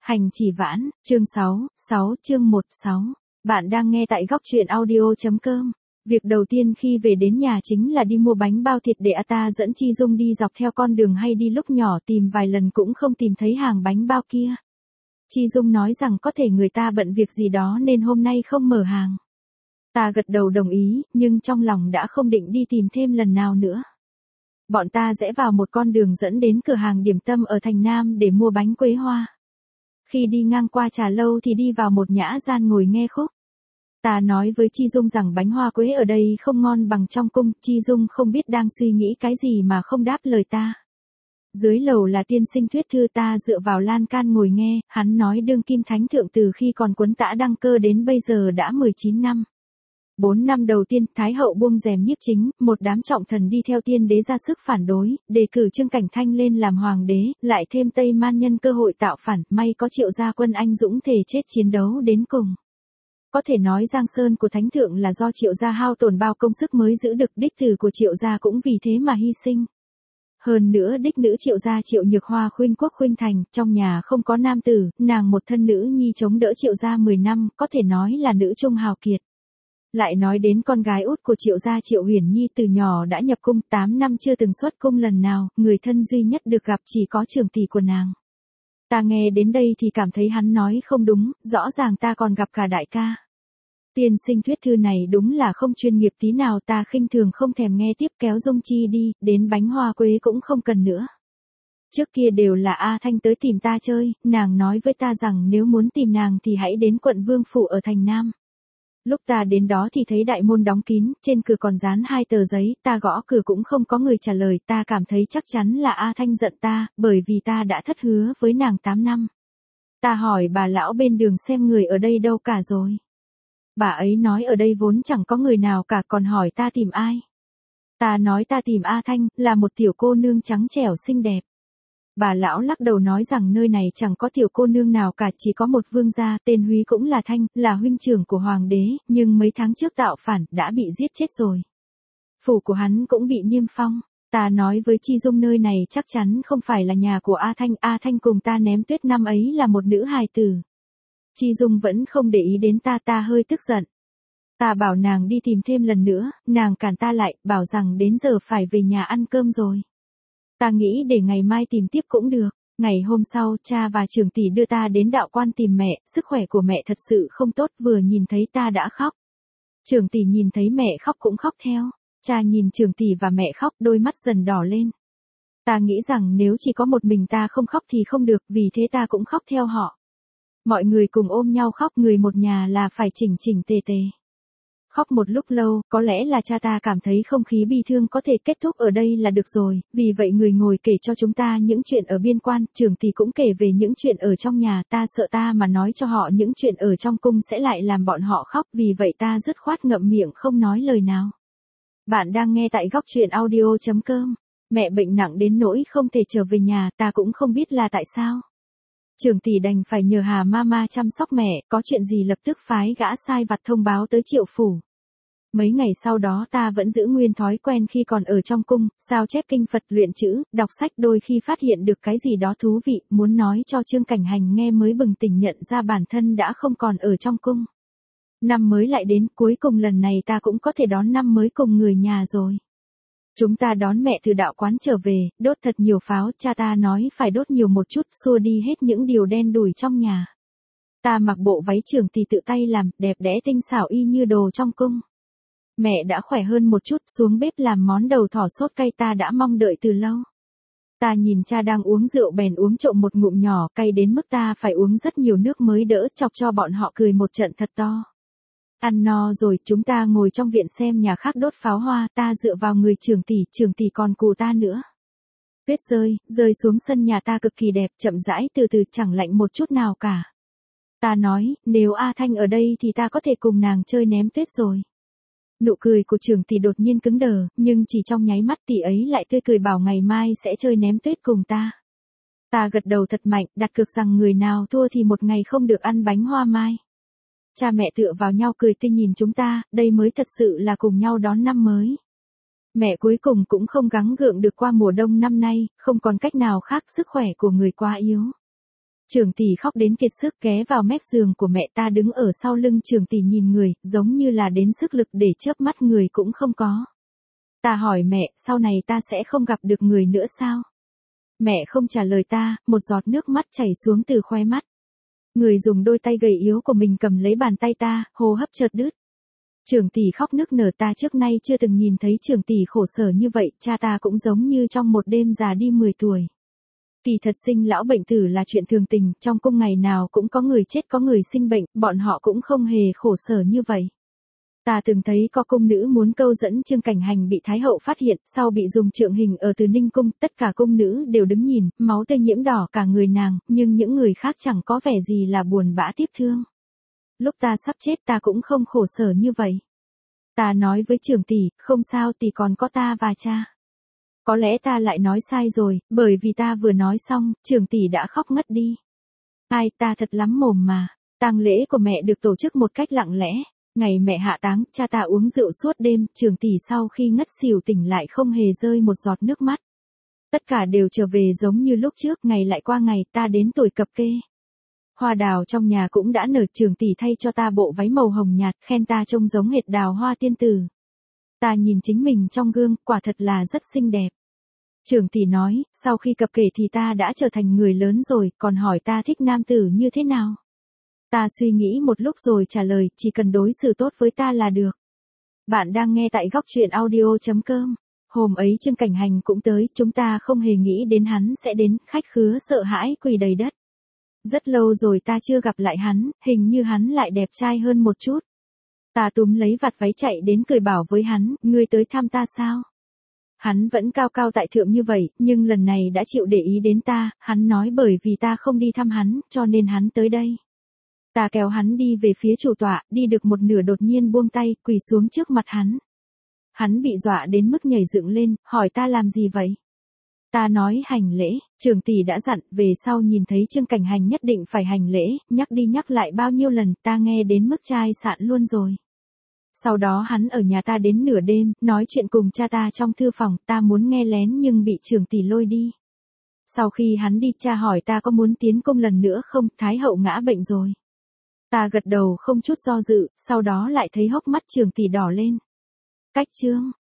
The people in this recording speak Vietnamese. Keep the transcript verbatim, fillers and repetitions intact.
Hành chỉ vãn, chương sáu, sáu chương một sáu. Bạn đang nghe tại góc truyện audio.com. Việc đầu tiên khi về đến nhà chính là đi mua bánh bao thịt để A ta dẫn Chi Dung đi dọc theo con đường hay đi lúc nhỏ tìm vài lần cũng không tìm thấy hàng bánh bao kia. Chi Dung nói rằng có thể người ta bận việc gì đó nên hôm nay không mở hàng. Ta gật đầu đồng ý, nhưng trong lòng đã không định đi tìm thêm lần nào nữa. Bọn ta rẽ vào một con đường dẫn đến cửa hàng điểm tâm ở thành Nam để mua bánh quế hoa. Khi đi ngang qua trà lâu thì đi vào một nhã gian ngồi nghe khúc. Ta nói với Chi Dung rằng bánh hoa quế ở đây không ngon bằng trong cung, Chi Dung không biết đang suy nghĩ cái gì mà không đáp lời ta. Dưới lầu là tiên sinh Tuyết Thư, ta dựa vào lan can ngồi nghe, hắn nói đương kim thánh thượng từ khi còn Quấn Tã đăng cơ đến bây giờ đã mười chín năm. Bốn năm đầu tiên, Thái hậu buông rèm nhiếp chính, một đám trọng thần đi theo tiên đế ra sức phản đối, đề cử Trương Cảnh Thanh lên làm hoàng đế, lại thêm Tây Man nhân cơ hội tạo phản, may có Triệu gia quân anh dũng thề chết chiến đấu đến cùng. Có thể nói giang sơn của thánh thượng là do Triệu gia hao tổn bao công sức mới giữ được, đích tử của Triệu gia cũng vì thế mà hy sinh. Hơn nữa đích nữ Triệu gia Triệu Nhược Hoa khuynh quốc khuynh thành, trong nhà không có nam tử, nàng một thân nữ nhi chống đỡ Triệu gia mười năm, có thể nói là nữ trung hào kiệt. Lại nói đến con gái út của Triệu gia Triệu Huyền Nhi từ nhỏ đã nhập cung, tám năm chưa từng xuất cung lần nào, người thân duy nhất được gặp chỉ có trưởng tỷ của nàng. Ta nghe đến đây thì cảm thấy hắn nói không đúng, rõ ràng ta còn gặp cả đại ca. Tiên sinh Tuyết Thư này đúng là không chuyên nghiệp tí nào, ta khinh thường không thèm nghe tiếp, kéo Dung Chi đi, đến bánh hoa quế cũng không cần nữa. Trước kia đều là A Thanh tới tìm ta chơi, nàng nói với ta rằng nếu muốn tìm nàng thì hãy đến quận Vương Phủ ở thành Nam. Lúc ta đến đó thì thấy đại môn đóng kín, trên cửa còn dán hai tờ giấy, ta gõ cửa cũng không có người trả lời, ta cảm thấy chắc chắn là A Thanh giận ta, bởi vì ta đã thất hứa với nàng tám năm. Ta hỏi bà lão bên đường xem người ở đây đâu cả rồi. Bà ấy nói ở đây vốn chẳng có người nào cả, còn hỏi ta tìm ai. Ta nói ta tìm A Thanh, là một tiểu cô nương trắng trẻo xinh đẹp. Bà lão lắc đầu nói rằng nơi này chẳng có tiểu cô nương nào cả, chỉ có một vương gia, tên Húy cũng là Thanh, là huynh trưởng của hoàng đế, nhưng mấy tháng trước tạo phản, đã bị giết chết rồi. Phủ của hắn cũng bị niêm phong. Ta nói với Chi Dung nơi này chắc chắn không phải là nhà của A Thanh, A Thanh cùng ta ném tuyết năm ấy là một nữ hài tử. Chi Dung vẫn không để ý đến ta, ta hơi tức giận. Ta bảo nàng đi tìm thêm lần nữa, nàng cản ta lại, bảo rằng đến giờ phải về nhà ăn cơm rồi. Ta nghĩ để ngày mai tìm tiếp cũng được. Ngày hôm sau, cha và trưởng tỷ đưa ta đến đạo quan tìm mẹ, sức khỏe của mẹ thật sự không tốt, vừa nhìn thấy ta đã khóc. Trưởng tỷ nhìn thấy mẹ khóc cũng khóc theo. Cha nhìn trưởng tỷ và mẹ khóc, đôi mắt dần đỏ lên. Ta nghĩ rằng nếu chỉ có một mình ta không khóc thì không được, vì thế ta cũng khóc theo họ. Mọi người cùng ôm nhau khóc, người một nhà là phải chỉnh chỉnh tề tề. Khóc một lúc lâu, có lẽ là cha ta cảm thấy không khí bi thương có thể kết thúc ở đây là được rồi, vì vậy người ngồi kể cho chúng ta những chuyện ở biên quan, trưởng tỷ cũng kể về những chuyện ở trong nhà, ta sợ ta mà nói cho họ những chuyện ở trong cung sẽ lại làm bọn họ khóc, vì vậy ta dứt khoát ngậm miệng không nói lời nào. Bạn đang nghe tại góc truyện audio.com. Mẹ bệnh nặng đến nỗi không thể trở về nhà, ta cũng không biết là tại sao. Trưởng tỷ đành phải nhờ Hà Mama chăm sóc mẹ, có chuyện gì lập tức phái gã sai vặt thông báo tới Triệu phủ. Mấy ngày sau đó ta vẫn giữ nguyên thói quen khi còn ở trong cung, sao chép kinh Phật, luyện chữ, đọc sách, đôi khi phát hiện được cái gì đó thú vị, muốn nói cho Trương Cảnh Hành nghe mới bừng tỉnh nhận ra bản thân đã không còn ở trong cung. Năm mới lại đến, cuối cùng lần này ta cũng có thể đón năm mới cùng người nhà rồi. Chúng ta đón mẹ từ đạo quán trở về, đốt thật nhiều pháo, cha ta nói phải đốt nhiều một chút, xua đi hết những điều đen đủi trong nhà. Ta mặc bộ váy trưởng tỷ tự tay làm, đẹp đẽ tinh xảo y như đồ trong cung. Mẹ đã khỏe hơn một chút, xuống bếp làm món đầu thỏ sốt cay ta đã mong đợi từ lâu. Ta nhìn cha đang uống rượu bèn uống trộm một ngụm nhỏ, cay đến mức ta phải uống rất nhiều nước mới đỡ, chọc cho bọn họ cười một trận thật to. Ăn no rồi, chúng ta ngồi trong viện xem nhà khác đốt pháo hoa, ta dựa vào người trưởng tỷ, trưởng tỷ còn cù ta nữa. Tuyết rơi, rơi xuống sân nhà ta cực kỳ đẹp, chậm rãi từ từ, chẳng lạnh một chút nào cả. Ta nói, nếu A Thanh ở đây thì ta có thể cùng nàng chơi ném tuyết rồi. Nụ cười của trưởng tỷ đột nhiên cứng đờ, nhưng chỉ trong nháy mắt tỷ ấy lại tươi cười bảo ngày mai sẽ chơi ném tuyết cùng ta. Ta gật đầu thật mạnh, đặt cược rằng người nào thua thì một ngày không được ăn bánh hoa mai. Cha mẹ tựa vào nhau cười tươi nhìn chúng ta, đây mới thật sự là cùng nhau đón năm mới. Mẹ cuối cùng cũng không gắng gượng được qua mùa đông năm nay, không còn cách nào khác, sức khỏe của người quá yếu. Trường tỷ khóc đến kiệt sức ghé vào mép giường của mẹ, ta đứng ở sau lưng trường tỷ nhìn người, giống như là đến sức lực để chớp mắt người cũng không có. Ta hỏi mẹ, sau này ta sẽ không gặp được người nữa sao? Mẹ không trả lời ta, một giọt nước mắt chảy xuống từ khóe mắt. Người dùng đôi tay gầy yếu của mình cầm lấy bàn tay ta, hô hấp chợt đứt. Trường tỷ khóc nức nở, ta trước nay chưa từng nhìn thấy trường tỷ khổ sở như vậy, cha ta cũng giống như trong một đêm già đi mười tuổi. Kỳ thật sinh lão bệnh tử là chuyện thường tình, trong cung ngày nào cũng có người chết có người sinh bệnh, bọn họ cũng không hề khổ sở như vậy. Ta từng thấy có cung nữ muốn câu dẫn Trương Cảnh Hành bị Thái hậu phát hiện, sau bị dùng trượng hình ở Từ Ninh cung, tất cả cung nữ đều đứng nhìn, máu tươi nhiễm đỏ cả người nàng, nhưng những người khác chẳng có vẻ gì là buồn bã tiếc thương. Lúc ta sắp chết ta cũng không khổ sở như vậy. Ta nói với Trường tỷ, không sao, tỷ còn có ta và cha. Có lẽ ta lại nói sai rồi, bởi vì ta vừa nói xong, Trường tỷ đã khóc ngất đi. Ai, ta thật lắm mồm mà. Tang lễ của mẹ được tổ chức một cách lặng lẽ. Ngày mẹ hạ táng, cha ta uống rượu suốt đêm, Trường tỷ sau khi ngất xỉu tỉnh lại không hề rơi một giọt nước mắt. Tất cả đều trở về giống như lúc trước, ngày lại qua ngày, ta đến tuổi cập kê. Hoa đào trong nhà cũng đã nở, Trường tỷ thay cho ta bộ váy màu hồng nhạt, khen ta trông giống hệt đào hoa tiên tử. Ta nhìn chính mình trong gương, quả thật là rất xinh đẹp. Trường tỷ nói, sau khi cập kê thì ta đã trở thành người lớn rồi, còn hỏi ta thích nam tử như thế nào. Ta suy nghĩ một lúc rồi trả lời, chỉ cần đối xử tốt với ta là được. Bạn đang nghe tại góc truyện audio chấm com. Hôm ấy Trương Cảnh Hành cũng tới, chúng ta không hề nghĩ đến hắn sẽ đến, khách khứa sợ hãi quỳ đầy đất. Rất lâu rồi ta chưa gặp lại hắn, hình như hắn lại đẹp trai hơn một chút. Ta túm lấy vạt váy chạy đến cười bảo với hắn, ngươi tới thăm ta sao? Hắn vẫn cao cao tại thượng như vậy, nhưng lần này đã chịu để ý đến ta, hắn nói bởi vì ta không đi thăm hắn, cho nên hắn tới đây. Ta kéo hắn đi về phía chủ tọa, đi được một nửa đột nhiên buông tay, quỳ xuống trước mặt hắn. Hắn bị dọa đến mức nhảy dựng lên, hỏi ta làm gì vậy? Ta nói hành lễ, Trường tỷ đã dặn, về sau nhìn thấy Trương Cảnh Hành nhất định phải hành lễ, nhắc đi nhắc lại bao nhiêu lần, ta nghe đến mức chai sạn luôn rồi. Sau đó hắn ở nhà ta đến nửa đêm, nói chuyện cùng cha ta trong thư phòng, ta muốn nghe lén nhưng bị Trường tỷ lôi đi. Sau khi hắn đi, cha hỏi ta có muốn tiến cung lần nữa không, Thái hậu ngã bệnh rồi. Ta gật đầu không chút do dự, sau đó lại thấy hốc mắt Trường tỷ đỏ lên. Cách chương